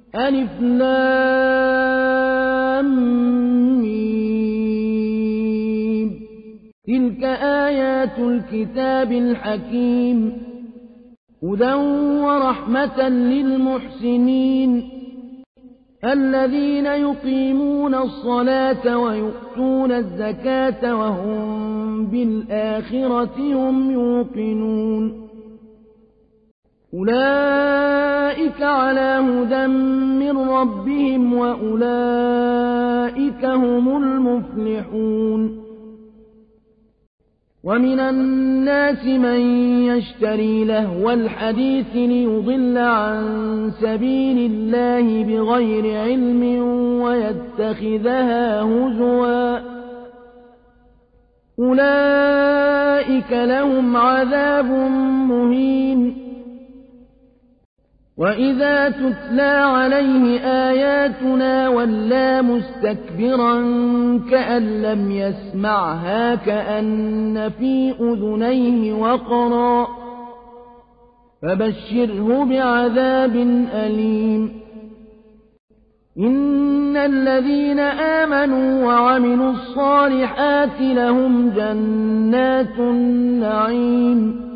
ألف لام ميم. تلك آيات الكتاب الحكيم هدى ورحمة للمحسنين الذين يقيمون الصلاة ويؤتون الزكاة وهم بالآخرة هم يوقنون أولئك على هدى من ربهم وأولئك هم المفلحون ومن الناس من يشتري لهو الحديث ليضل عن سبيل الله بغير علم ويتخذها هزوا أولئك لهم عذاب مهين وإذا تتلى عليه آياتنا ولى مستكبرا كأن لم يسمعها كأن في أذنيه وقرا فبشره بعذاب أليم إن الذين آمنوا وعملوا الصالحات لهم جنات النعيم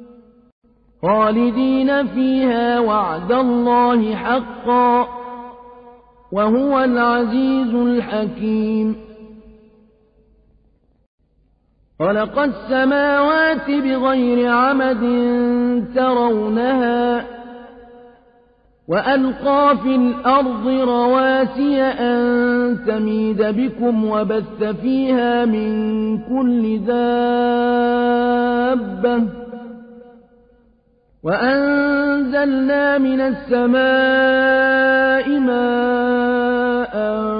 خالدين فيها وعد الله حقا وهو العزيز الحكيم خلق السماوات بغير عمد ترونها وألقى في الأرض رواسي أن تميد بكم وبث فيها من كل دابة وأنزلنا من السماء ماء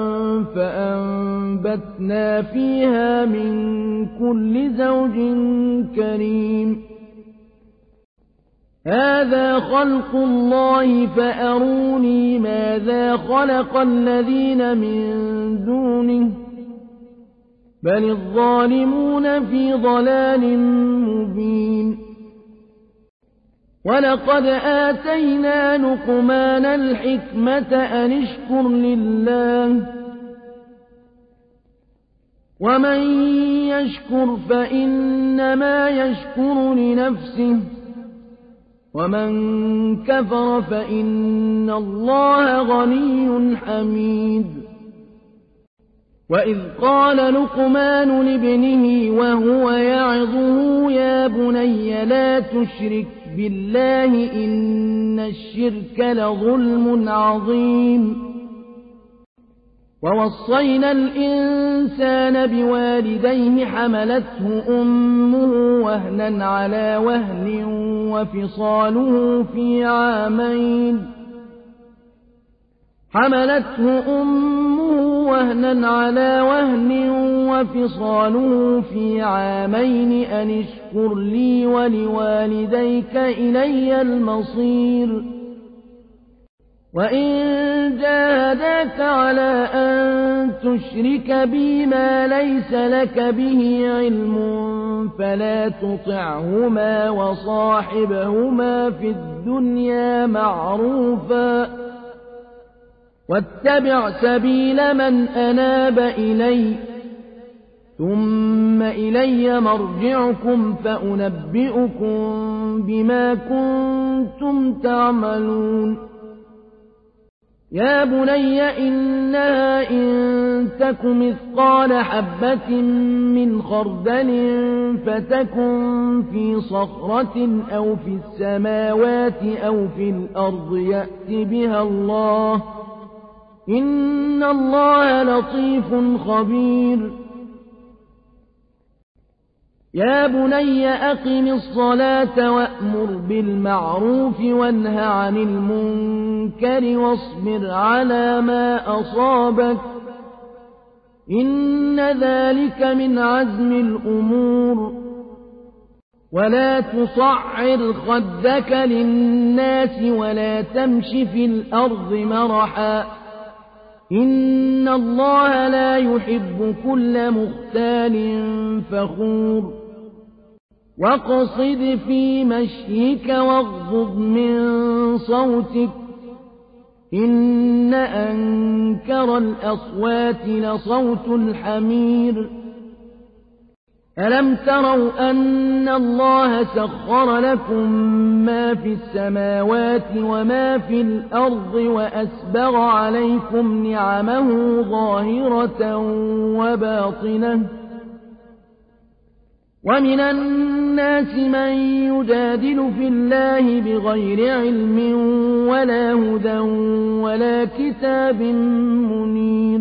فأنبتنا فيها من كل زوج كريم هذا خلق الله فأروني ماذا خلق الذين من دونه بل الظالمون في ضلال مبين ولقد آتينا لقمان الحكمة أن اشكر لله ومن يشكر فإنما يشكر لنفسه ومن كفر فإن الله غني حميد وإذ قال لقمان لابنه وهو يعظه يا بني لا تشرك بالله إن الشرك لظلم عظيم ووصينا الإنسان بوالديه حملته أمه وهنا على وهن وفصاله في عامين حملته أمه وهنا على وهن وفصاله في عامين أن اشكر لي ولوالديك إلي المصير وإن جاهداك على أن تشرك بي ما ليس لك به علم فلا تطعهما وصاحبهما في الدنيا معروفا واتبع سبيل من أناب إلي ثم إلي مرجعكم فأنبئكم بما كنتم تعملون يا بني إنها إن تك مثقال حبة من خردل فتكن في صخرة أو في السماوات أو في الأرض يأت بها الله إن الله لطيف خبير يا بني أقم الصلاة وأمر بالمعروف وانه عن المنكر واصبر على ما أصابك إن ذلك من عزم الأمور ولا تصعر خدك للناس ولا تمش في الأرض مرحا إن الله لا يحب كل مختال فخور واقصد في مشيك واغضض من صوتك إن إن أنكر الأصوات لصوت الحمير ألم تروا أن الله سخر لكم ما في السماوات وما في الأرض وأسبغ عليكم نعمه ظاهرة وباطنة ومن الناس من يجادل في الله بغير علم ولا هدى ولا كتاب منير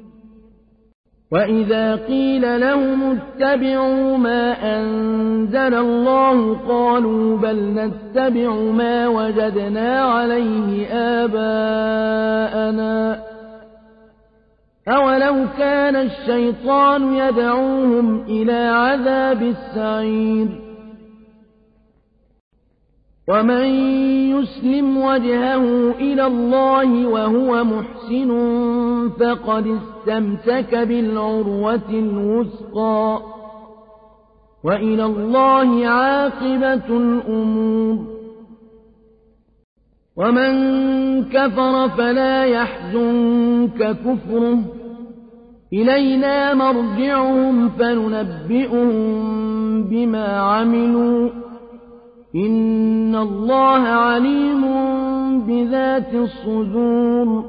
وإذا قيل لهم اتبعوا ما أنزل الله قالوا بل نتبع ما وجدنا عليه آباءنا أولو كان الشيطان يدعوهم إلى عذاب السعير ومن يسلم وجهه إلى الله وهو محسن فقد استمسك بالعروة الوثقى وإلى الله عاقبة الأمور ومن كفر فلا يحزنك كفره إلينا مرجعهم فننبئهم بما عملوا إن الله عليم بذات الصدور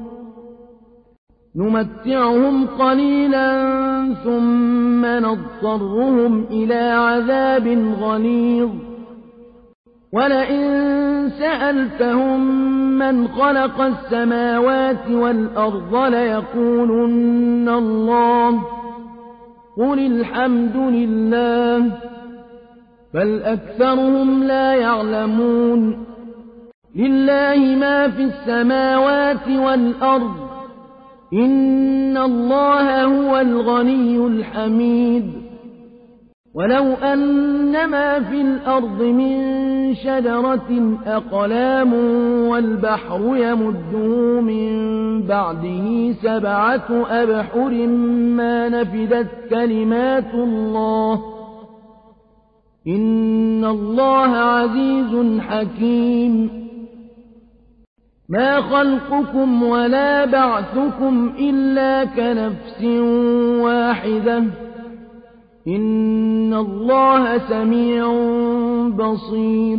نمتعهم قليلا ثم نضطرهم إلى عذاب غليظ ولئن سألتهم من خلق السماوات والأرض ليقولن الله قل الحمد لله بل أكثرهم لا يعلمون لله ما في السماوات والأرض إن الله هو الغني الحميد ولو أن ما في الأرض من شجرة أقلام والبحر يمده من بعده 7 أبحر ما نفدت كلمات الله إن الله عزيز حكيم ما خلقكم ولا بعثكم إلا كنفس واحدة إن الله سميع بصير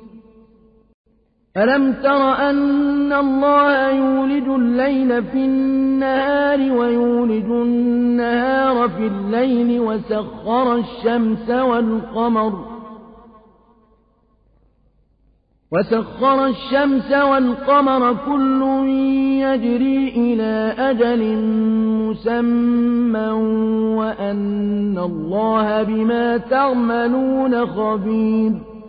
ألم تر أن الله يولج الليل في النهار ويولج النهار في الليل وسخر الشمس والقمر كل يجري إلى أجل مسمى وأن الله بما تعملون خبير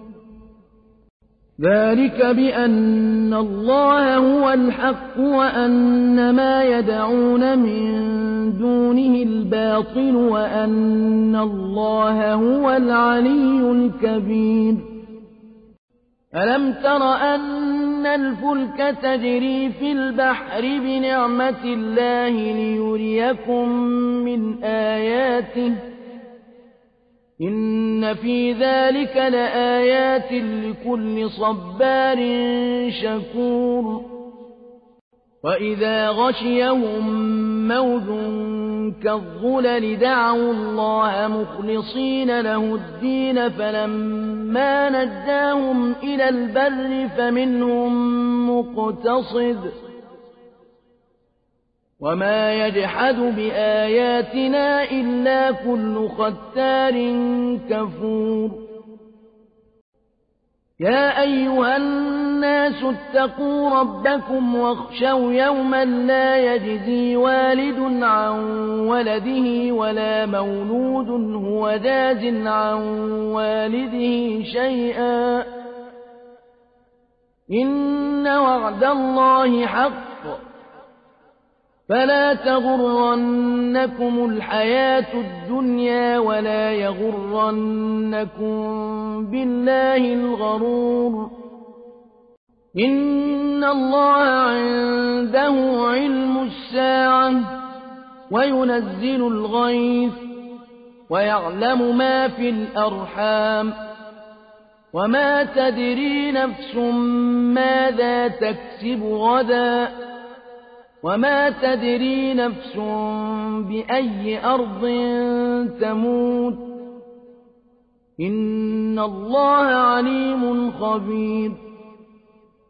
ذلك بأن الله هو الحق وأن ما يدعون من دونه الباطل وأن الله هو العلي الكبير ألم تر أن الفلك تجري في البحر بنعمة الله ليريكم من آياته إن في ذلك لآيات لكل صبار شكور وإذا غشيهم موج كالظلل دعوا الله مخلصين له الدين فلما نجاهم إلى البر فمنهم مقتصد وما يجحد بآياتنا إلا كل ختار كفور يا أيها الناس اتقوا ربكم واخشوا يوما لا يجزي والد عن ولده ولا مولود هو جاز عن والده شيئا إن وعد الله حق فلا تغرنكم الحياة الدنيا ولا يغرنكم بالله الغرور إن الله عنده علم الساعة وينزل الغيث ويعلم ما في الأرحام وما تدري نفس ماذا تكسب غدا وما تدري نفس بأي أرض تموت إن الله عليم خبير